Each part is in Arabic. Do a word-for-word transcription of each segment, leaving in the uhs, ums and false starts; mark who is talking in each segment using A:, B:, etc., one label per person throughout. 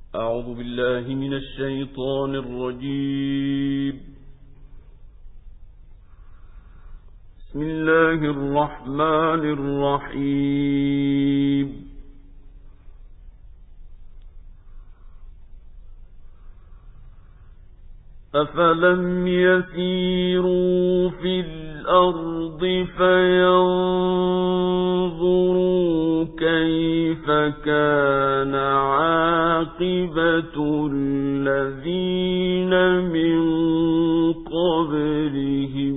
A: أعوذ بالله من الشيطان الرجيم. بسم الله الرحمن الرحيم. أفلم يسيروا في الأرض فينظروا كيف كان عاقبة الذين من قبلهم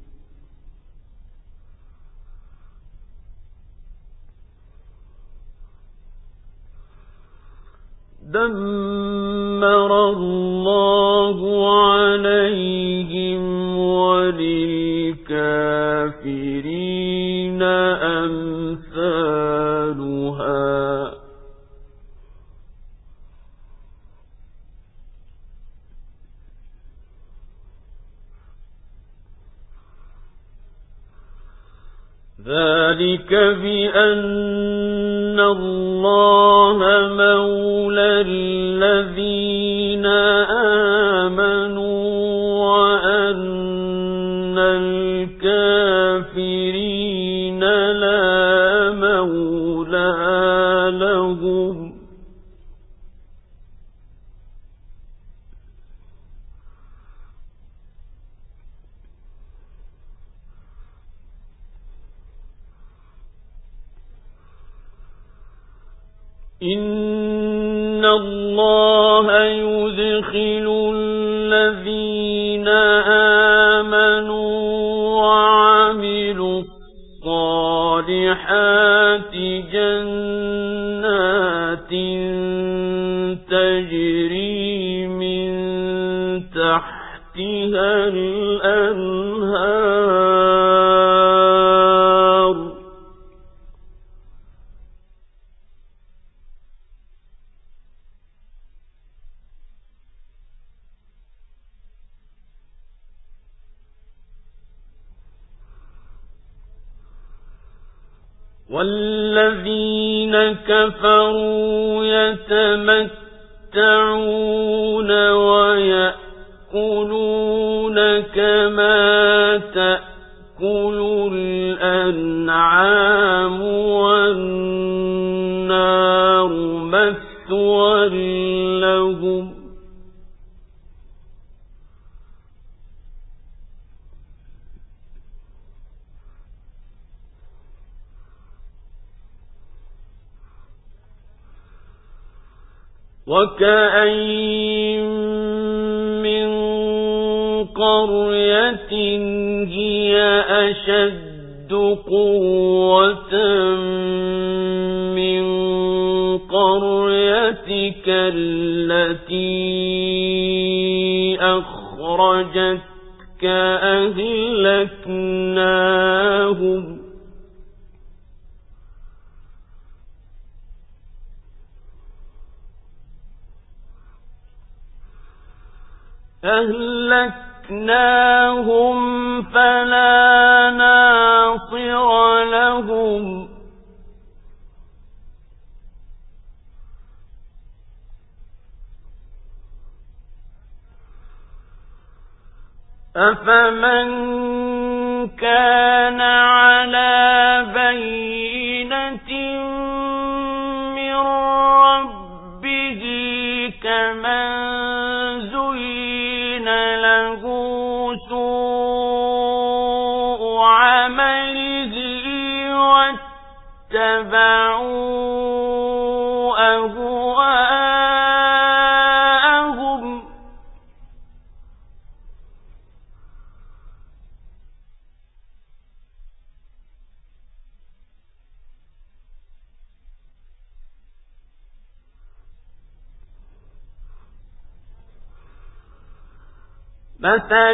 A: دمر الله عليهم وللكافرين أمثالها ذلك بأن الله مولى الذين آمنوا وأن الكافرين لا مولى لهم إن الله يدخل الذين آمنوا وعملوا الصالحات جنات تجري من تحتها الأنهار والذين كفروا يتمتعون ويأكلون كما تأكل الأنعام والنار مثوى لهم وكأين من قرية هي أشد قوة من قريتك التي أخرجتك أهلكناهم أهلكناهم فلا ناصر لهم أفمن كان على بينة من ربه كمن له سوء عمله واتبعوا أهواءهم مثل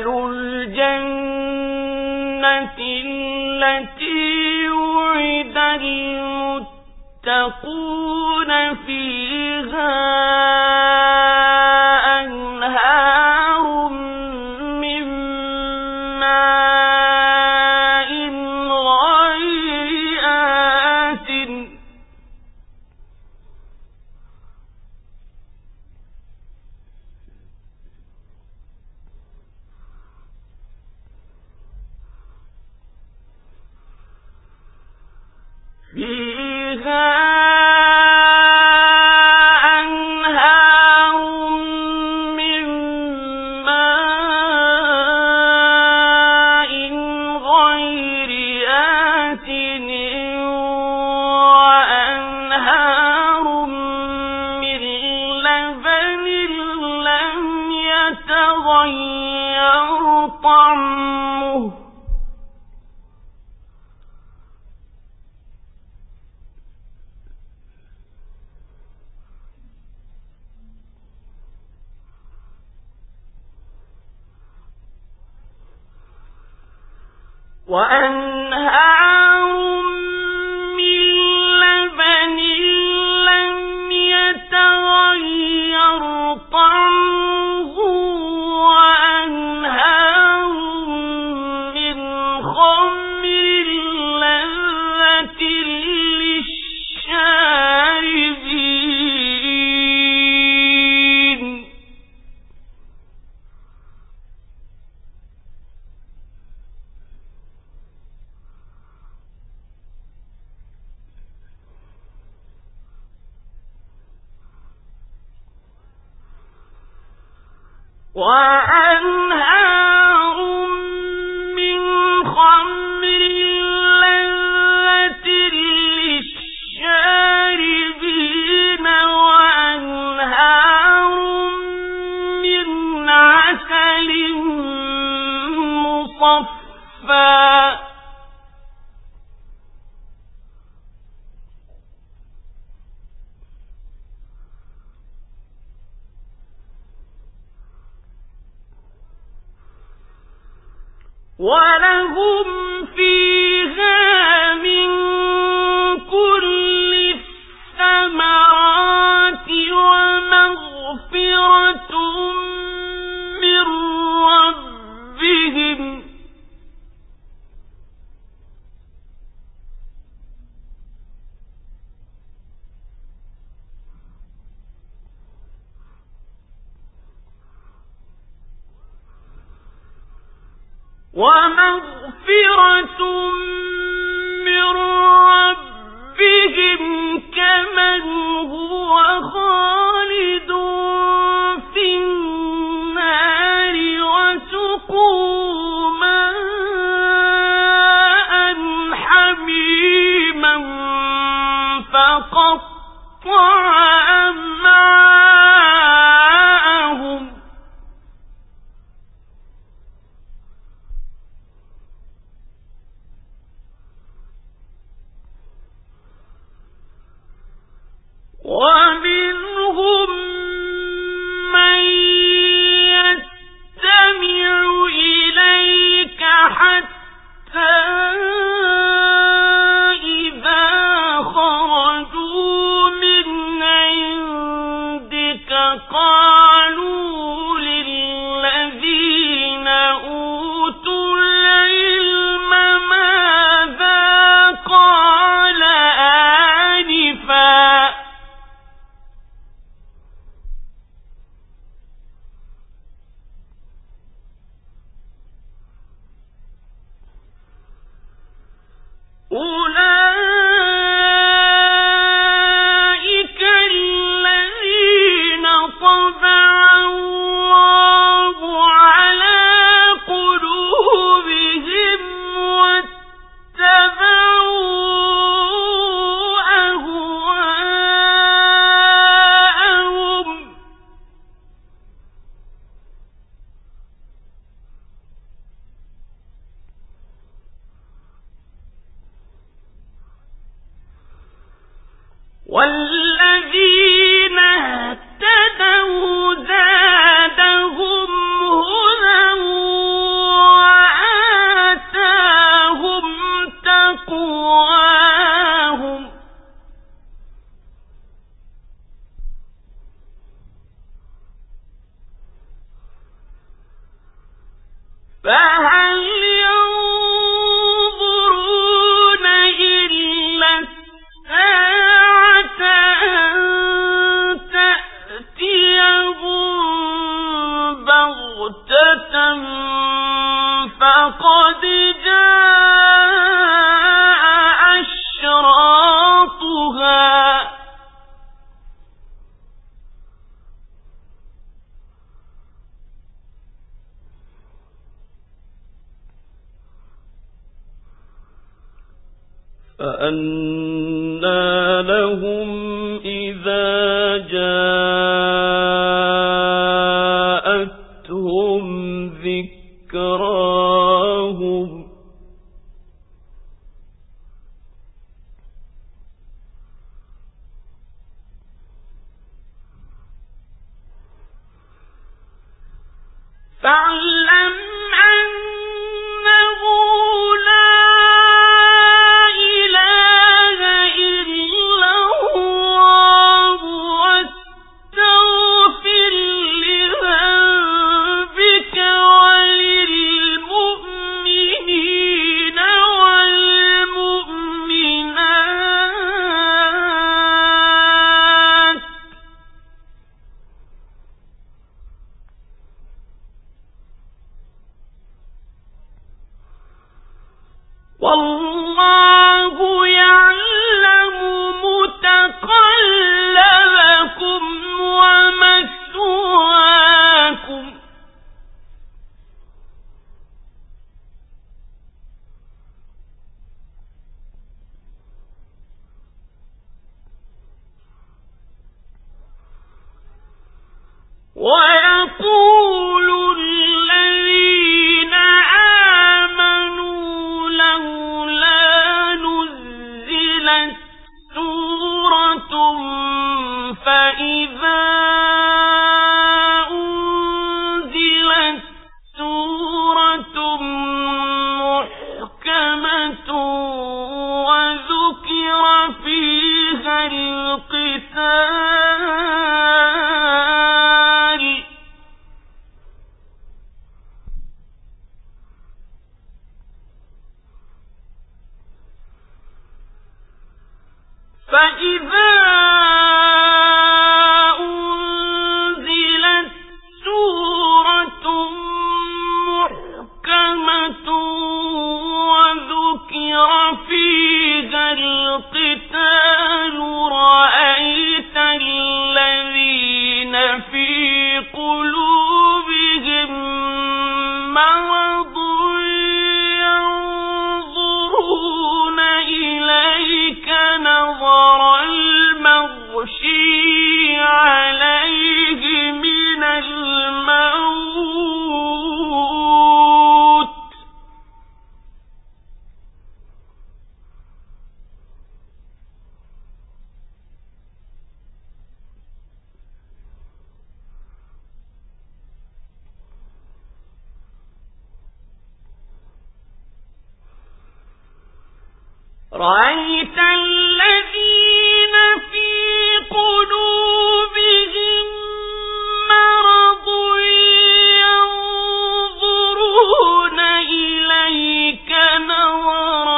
A: الجنة التي وعد المتقون فيها أنهار من ماء غير آسٍ وأنهار من لبن لم يتغير طعمه وأنهار من خمر لذة للشاربين وأنهار من خمر لذة للشاربين وأنهار من عسل مصفى ولهم فيها من كل الثمرات ومغفرة من ربهم ومغفرة من ربهم كمن هو خالد في النار وسقوا ماء حميما فقطع أمعاءهم ومنهم من يستمع إليك حتى إذا خرجوا من عندك قالوا للذين أوتوا العلم ماذا قال آنفا أولئك الذين طبع الله على قلوبهم واتبعوا أهواءهم والذين اهتدوا زادهم هدى وآتاهم تقواهم فهل ينظرون إلا الساعة أن تأتيهم بغتة فقد جاء أشراطها
B: أَنَّىٰ لَهُمْ إِذَا جَاءَتْهُمْ ذِكْرَاهُمْ
A: فاعلم أنه لا إله إلا الله واستغفر لذنبك وللمؤمنين والمؤمنات والله يعلم متقلبكم ومثواكم ويقول الذين آمنوا لولا نزلت سورة فإذا أنزلت سورة محكمة وذكر فيها القتال فإذا أنزلت سورة محكمة وذكر فيها القتال رأيت الذين في قلوبهم مرض ينظرون إليك نظر المغشي عليه من الموت رأيت الذين في قلوبهم مرض ينظرون إليك نظر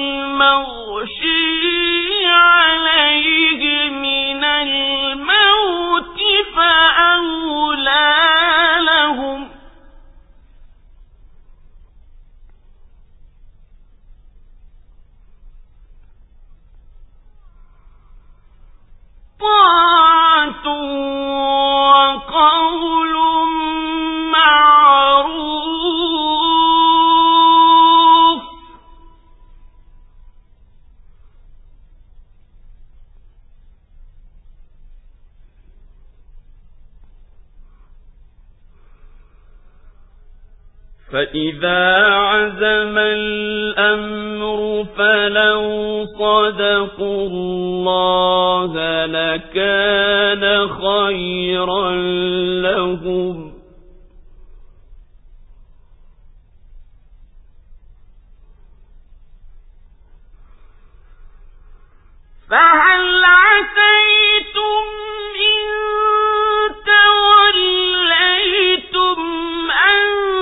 A: المغشي عليه من الموت فأولى لهم طاعة وقول معروف فإذا عزم الأمر فلو صدقوا الله لكان خيرا لهم فهل عسيتم إن توليتم أن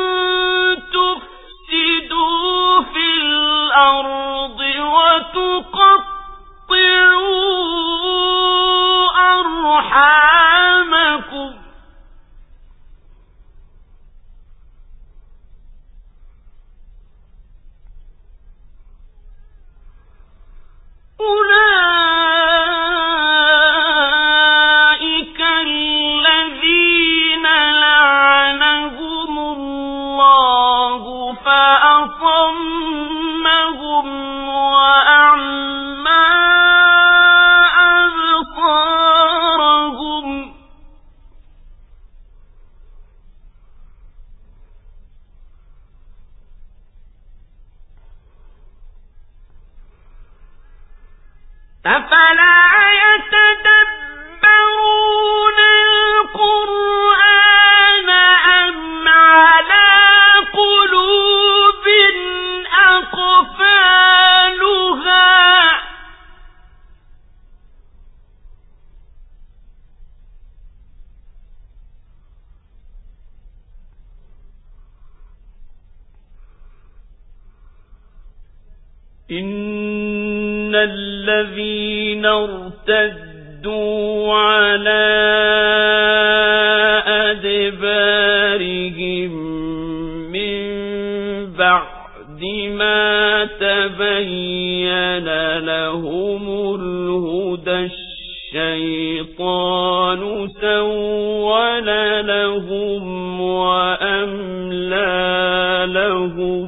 A: تفسدوا في الأرض وتقطعوا أرحامكم أولئك الذين لعنهم الله فأصمهم وأعمى أفلا يتدبرون القرآن أم على قلوب أقفالها
B: إن الذين ارتدوا على أدبارهم من بعد ما تبين لهم الهدى الشيطان سول لهم وأملى لهم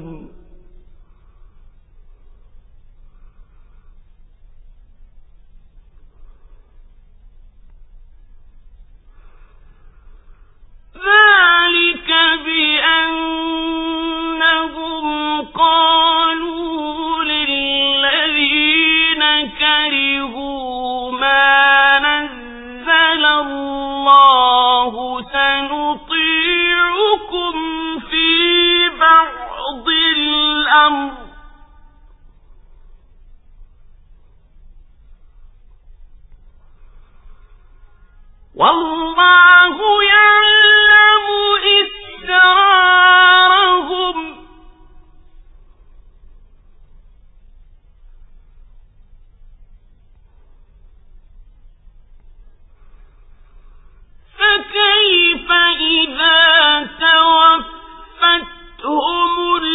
A: ذلك بأنهم قالوا للذين كرهوا ما نزل الله سنطيعكم في بعض الأمر والله يعلم إسرارهم فكيف إذا توفتهم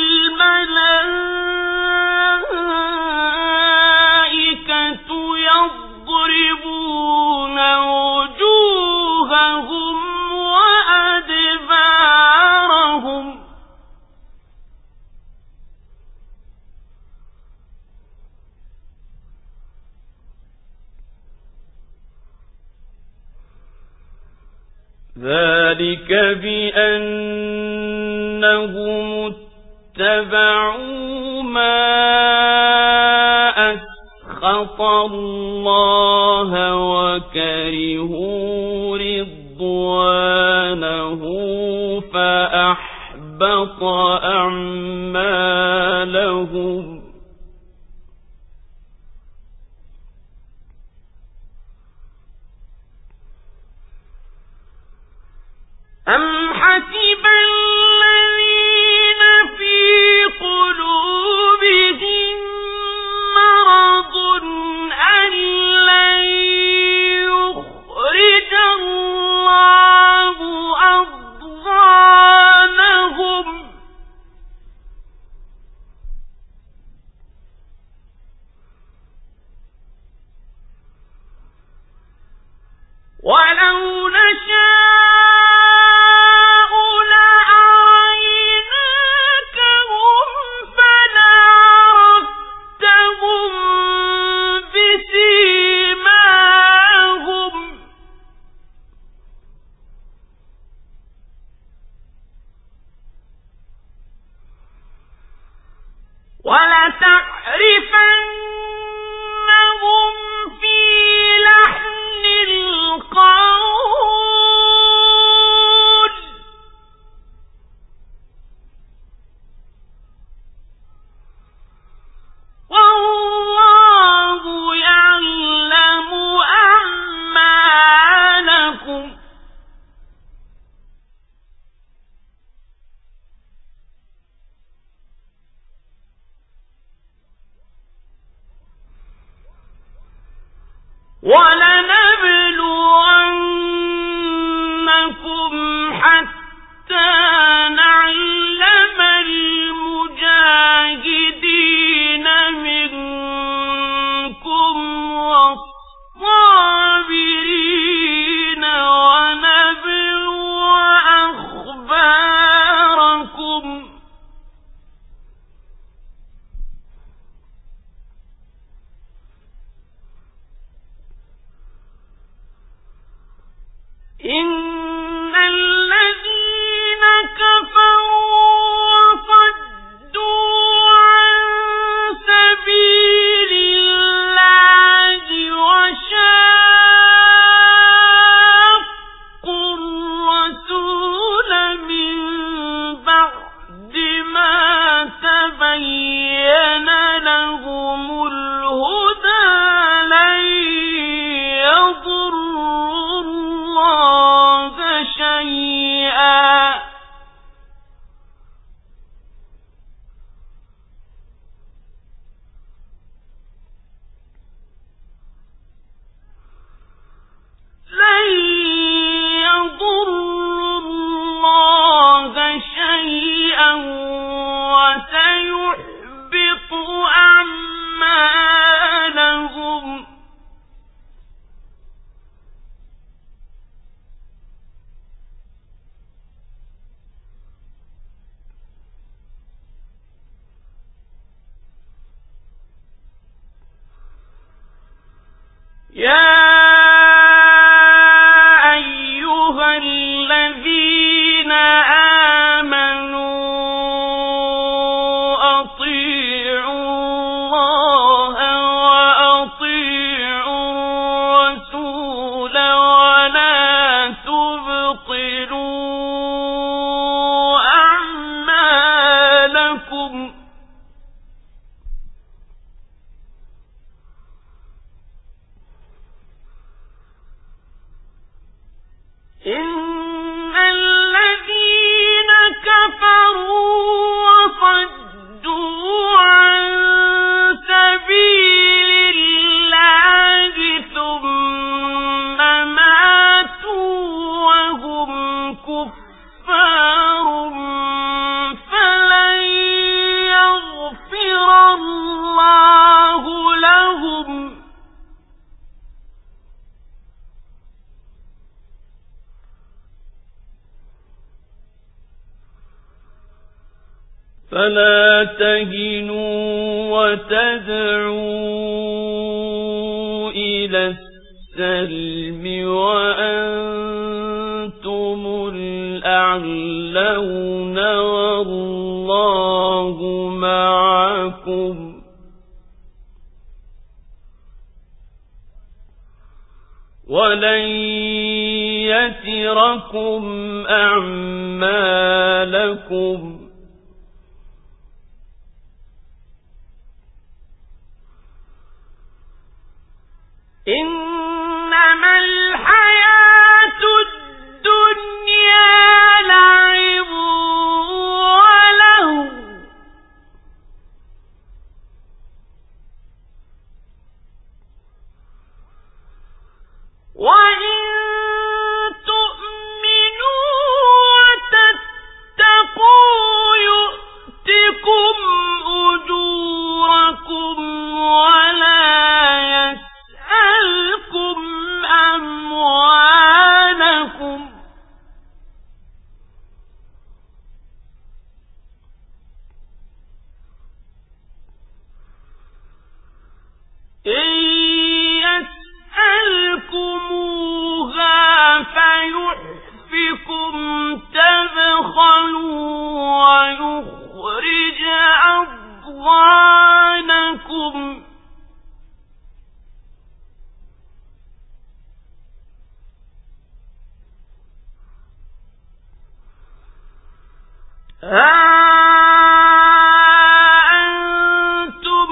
A: الملائكة يضربون وجوههم وأدبارهم
B: ذلك بأنهم اتبعوا ما أسخط الله وكرهوا رضوانه فأحبط أعمالهم
A: أم حسب الذين في قلوبهم مرض أن لن يخرج الله أضغانهم ولو نشاء يا أيها الذين آمنوا أطيعوا الله وأطيعوا الرسول ولا تبطلوا أعمالكم إن الذين كفروا وصدوا عن سبيل الله ثم ماتوا وهم كفار فلن يغفر الله لهم فلا تهنوا وتدعوا إلى السلم وأنتم الأعلون والله معكم ولن يتركم أعمالكم إنما الحياة الدنيا لعب ولهو وإن تؤمنوا وتتقوا يؤتكم أجوركم ولا يسألكم أموالكم إن يسألكموها فيحفكم تبخلوا ويخرج أضغانكم ها أنتم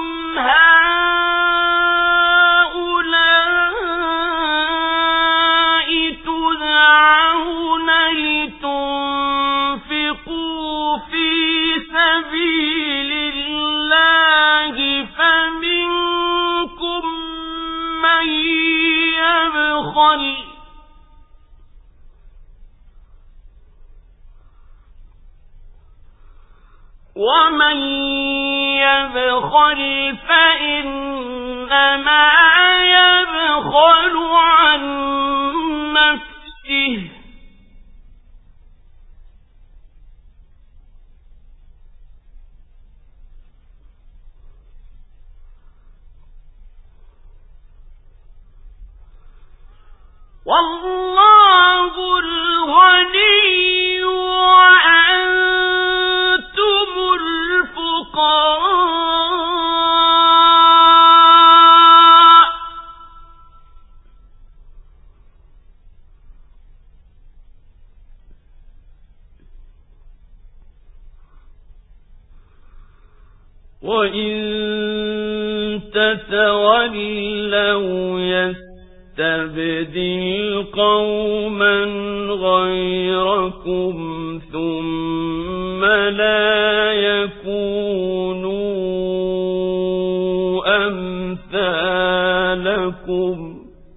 A: هؤلاء تدعون لتنفقوا في سبيل الله فمنكم من يبخل ومن يبخل فإنما يبخل عن نفسه والله الغني وأنتم الفقراء وإن تتولوا يستبدل قوما غيركم ثم لا يكونوا أمثالكم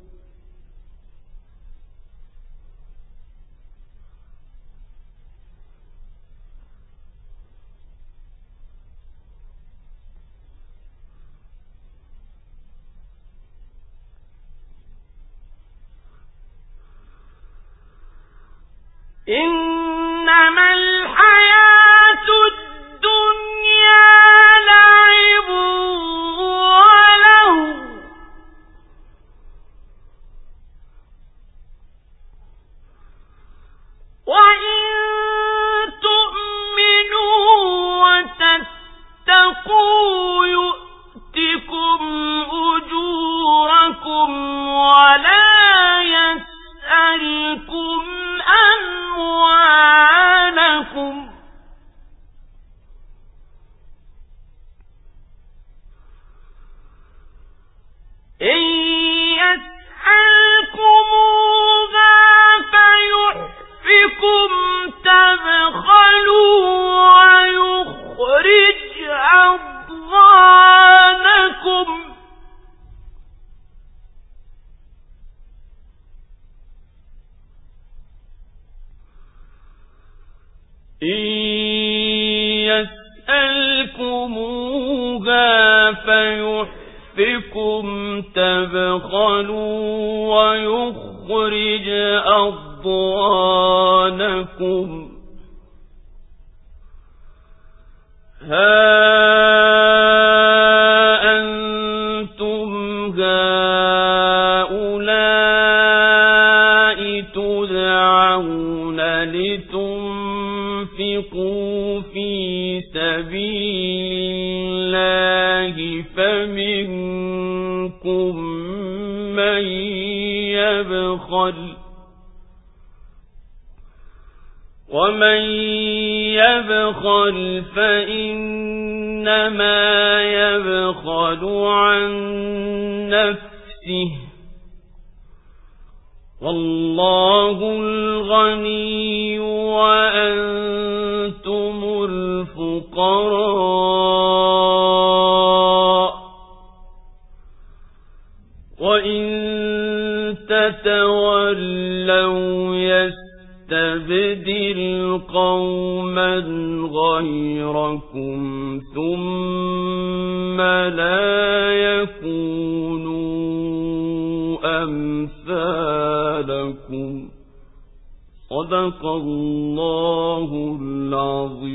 A: إنما الحياة الدنيا لعب ولهو
B: تبخلوا ويخرج أضغانكم ها أنتم هؤلاء تدعون لتنفقوا في سبيل الله فمنكم من يبخل ومن يبخل فإنما يبخل عن نفسه والله الغني وأنتم الفقراء وإن تتولوا يستبدل قوما غيركم ثم لا يكونوا أمثالكم صدق الله العظيم.